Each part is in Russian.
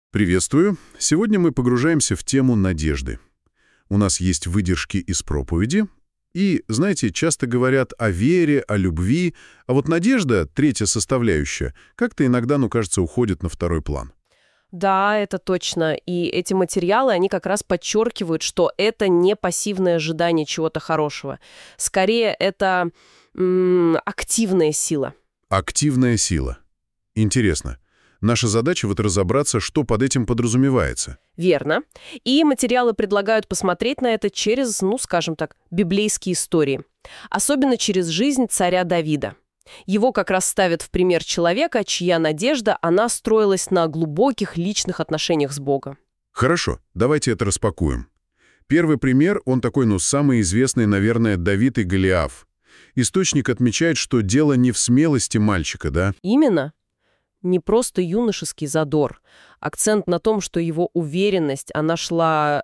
Приветствую. Сегодня мы погружаемся в тему надежды. У нас есть выдержки из проповеди. И, знаете, часто говорят о вере, о любви, а вот надежда, третья составляющая, как-то иногда, кажется, уходит на второй план. Да, это точно. И эти материалы, они как раз подчеркивают, что это не пассивное ожидание чего-то хорошего. Скорее, это активная сила. Активная сила. Интересно. Наша задача вот разобраться, что под этим подразумевается. Верно. И материалы предлагают посмотреть на это через, скажем так, библейские истории. Особенно через жизнь царя Давида. Его как раз ставят в пример человека, чья надежда, она строилась на глубоких личных отношениях с Богом. Хорошо, давайте это распакуем. Первый пример, он такой, самый известный, наверное, Давид и Голиаф. Источник отмечает, что дело не в смелости мальчика, да? Именно. Не просто юношеский задор. Акцент на том, что его уверенность, она шла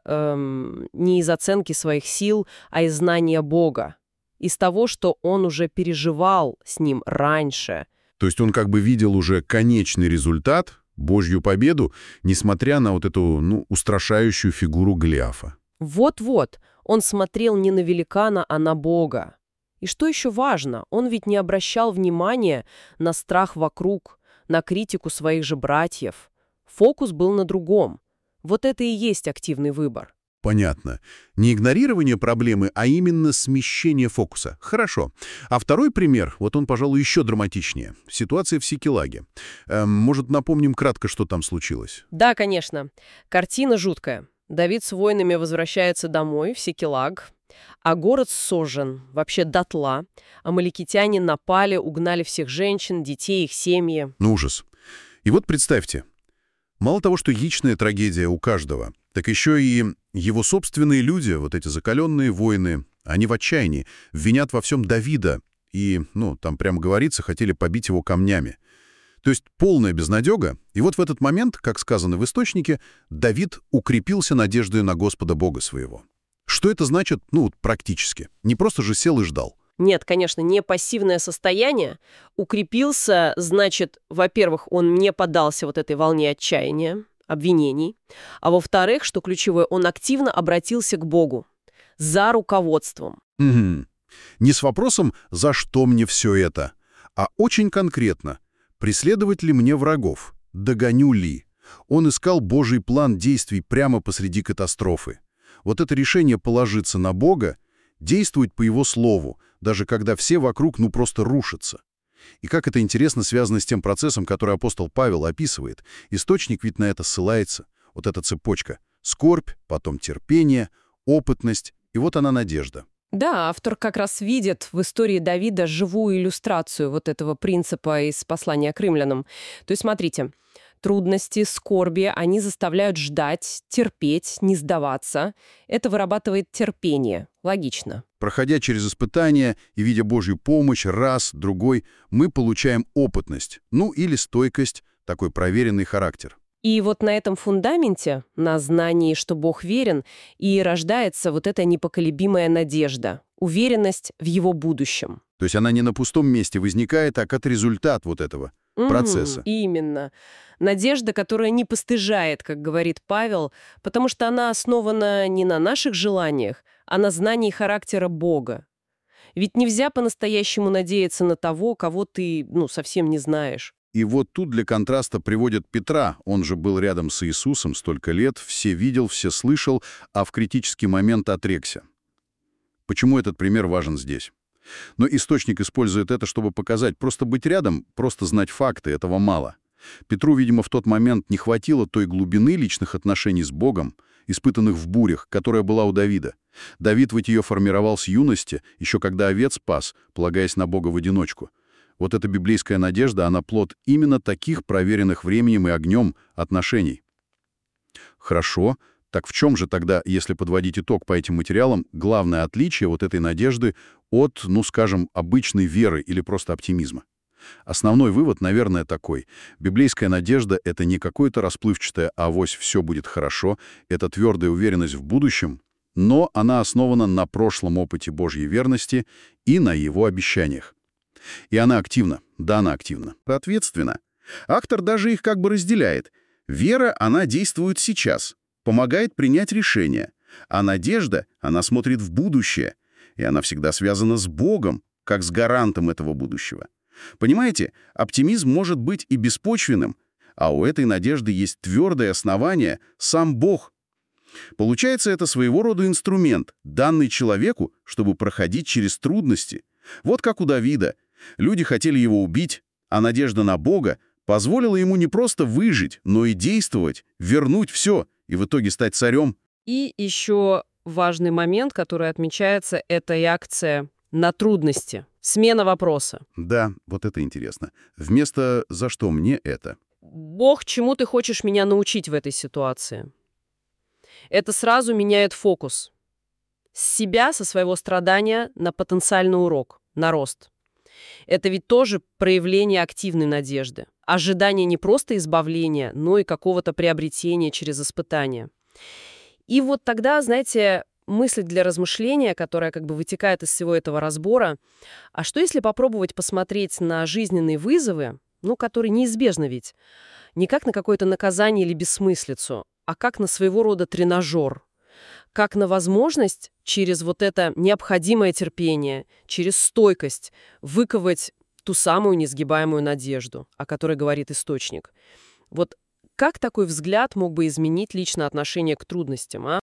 не из оценки своих сил, а из знания Бога. Из того, что он уже переживал с ним раньше. То есть он как бы видел уже конечный результат, Божью победу, несмотря на вот эту, устрашающую фигуру Голиафа. Вот-вот, он смотрел не на великана, а на Бога. И что еще важно, он ведь не обращал внимания на страх вокруг, на критику своих же братьев. Фокус был на другом. Вот это и есть активный выбор. Понятно. Не игнорирование проблемы, а именно смещение фокуса. Хорошо. А второй пример, вот он, пожалуй, еще драматичнее. Ситуация в Сикелаге. Может, напомним кратко, что там случилось? Да, конечно. Картина жуткая. Давид с воинами возвращается домой, в Сикелаг, а город сожжен, вообще дотла. Амаликитяне напали, угнали всех женщин, детей, их семьи. Ужас. И вот представьте, мало того, что яичная трагедия у каждого, так еще и его собственные люди, вот эти закаленные воины, они в отчаянии, винят во всем Давида и, там прямо говорится, хотели побить его камнями. То есть полная безнадега, и вот в этот момент, как сказано в источнике, Давид укрепился надеждой на Господа Бога своего. Что это значит, практически? Не просто же сел и ждал. Нет, конечно, не пассивное состояние. Укрепился, значит, во-первых, он не поддался вот этой волне отчаяния, обвинений, а во-вторых, что ключевое, он активно обратился к Богу за руководством. Угу. Не с вопросом «за что мне все это?», а очень конкретно «преследовать ли мне врагов? Догоню ли?». Он искал Божий план действий прямо посреди катастрофы. Вот это решение положиться на Бога, действовать по Его слову, даже когда все вокруг просто рушатся. И как это интересно связано с тем процессом, который апостол Павел описывает. Источник ведь на это ссылается. Вот эта цепочка. Скорбь, потом терпение, опытность, и вот она надежда. Да, автор как раз видит в истории Давида живую иллюстрацию вот этого принципа из послания к римлянам. То есть, смотрите, трудности, скорби, они заставляют ждать, терпеть, не сдаваться. Это вырабатывает терпение. Логично. Проходя через испытания и видя Божью помощь раз, другой, мы получаем опытность, или стойкость, такой проверенный характер. И вот на этом фундаменте, на знании, что Бог верен, и рождается вот эта непоколебимая надежда, уверенность в Его будущем. То есть она не на пустом месте возникает, а как результат вот этого процесса. Именно. Надежда, которая не постыжает, как говорит Павел, потому что она основана не на наших желаниях, а на знании характера Бога. Ведь нельзя по-настоящему надеяться на того, кого ты, совсем не знаешь. И вот тут для контраста приводят Петра, он же был рядом с Иисусом столько лет, все видел, все слышал, а в критический момент отрекся. Почему этот пример важен здесь? Но источник использует это, чтобы показать, просто быть рядом, просто знать факты, этого мало. Петру, видимо, в тот момент не хватило той глубины личных отношений с Богом, испытанных в бурях, которая была у Давида. Давид ведь ее формировал с юности, еще когда овец пас, полагаясь на Бога в одиночку. Вот эта библейская надежда, она плод именно таких проверенных временем и огнем отношений. Хорошо. Так в чем же тогда, если подводить итог по этим материалам, главное отличие вот этой надежды от, обычной веры или просто оптимизма? Основной вывод, наверное, такой. Библейская надежда — это не какое-то расплывчатое «авось все будет хорошо», это твердая уверенность в будущем, но она основана на прошлом опыте Божьей верности и на Его обещаниях. И она активна, да, она активна, ответственна. Автор даже их как бы разделяет. Вера, она действует сейчас, помогает принять решение. А надежда, она смотрит в будущее, и она всегда связана с Богом, как с гарантом этого будущего. Понимаете, оптимизм может быть и беспочвенным, а у этой надежды есть твердое основание — сам Бог. Получается, это своего рода инструмент, данный человеку, чтобы проходить через трудности. Вот как у Давида. Люди хотели его убить, а надежда на Бога позволила ему не просто выжить, но и действовать, вернуть все и в итоге стать царем. И еще важный момент, который отмечается, это реакция на трудности. Смена вопроса. Да, вот это интересно. Вместо «за что мне это?» Бог, чему ты хочешь меня научить в этой ситуации? Это сразу меняет фокус. С себя, со своего страдания на потенциальный урок, на рост. Это ведь тоже проявление активной надежды. Ожидание не просто избавления, но и какого-то приобретения через испытания. И вот тогда, знаете, мысль для размышления, которая как бы вытекает из всего этого разбора, а что если попробовать посмотреть на жизненные вызовы, которые неизбежны ведь, не как на какое-то наказание или бессмыслицу, а как на своего рода тренажер, как на возможность через вот это необходимое терпение, через стойкость выковать ту самую несгибаемую надежду, о которой говорит источник. Вот как такой взгляд мог бы изменить личное отношение к трудностям, а?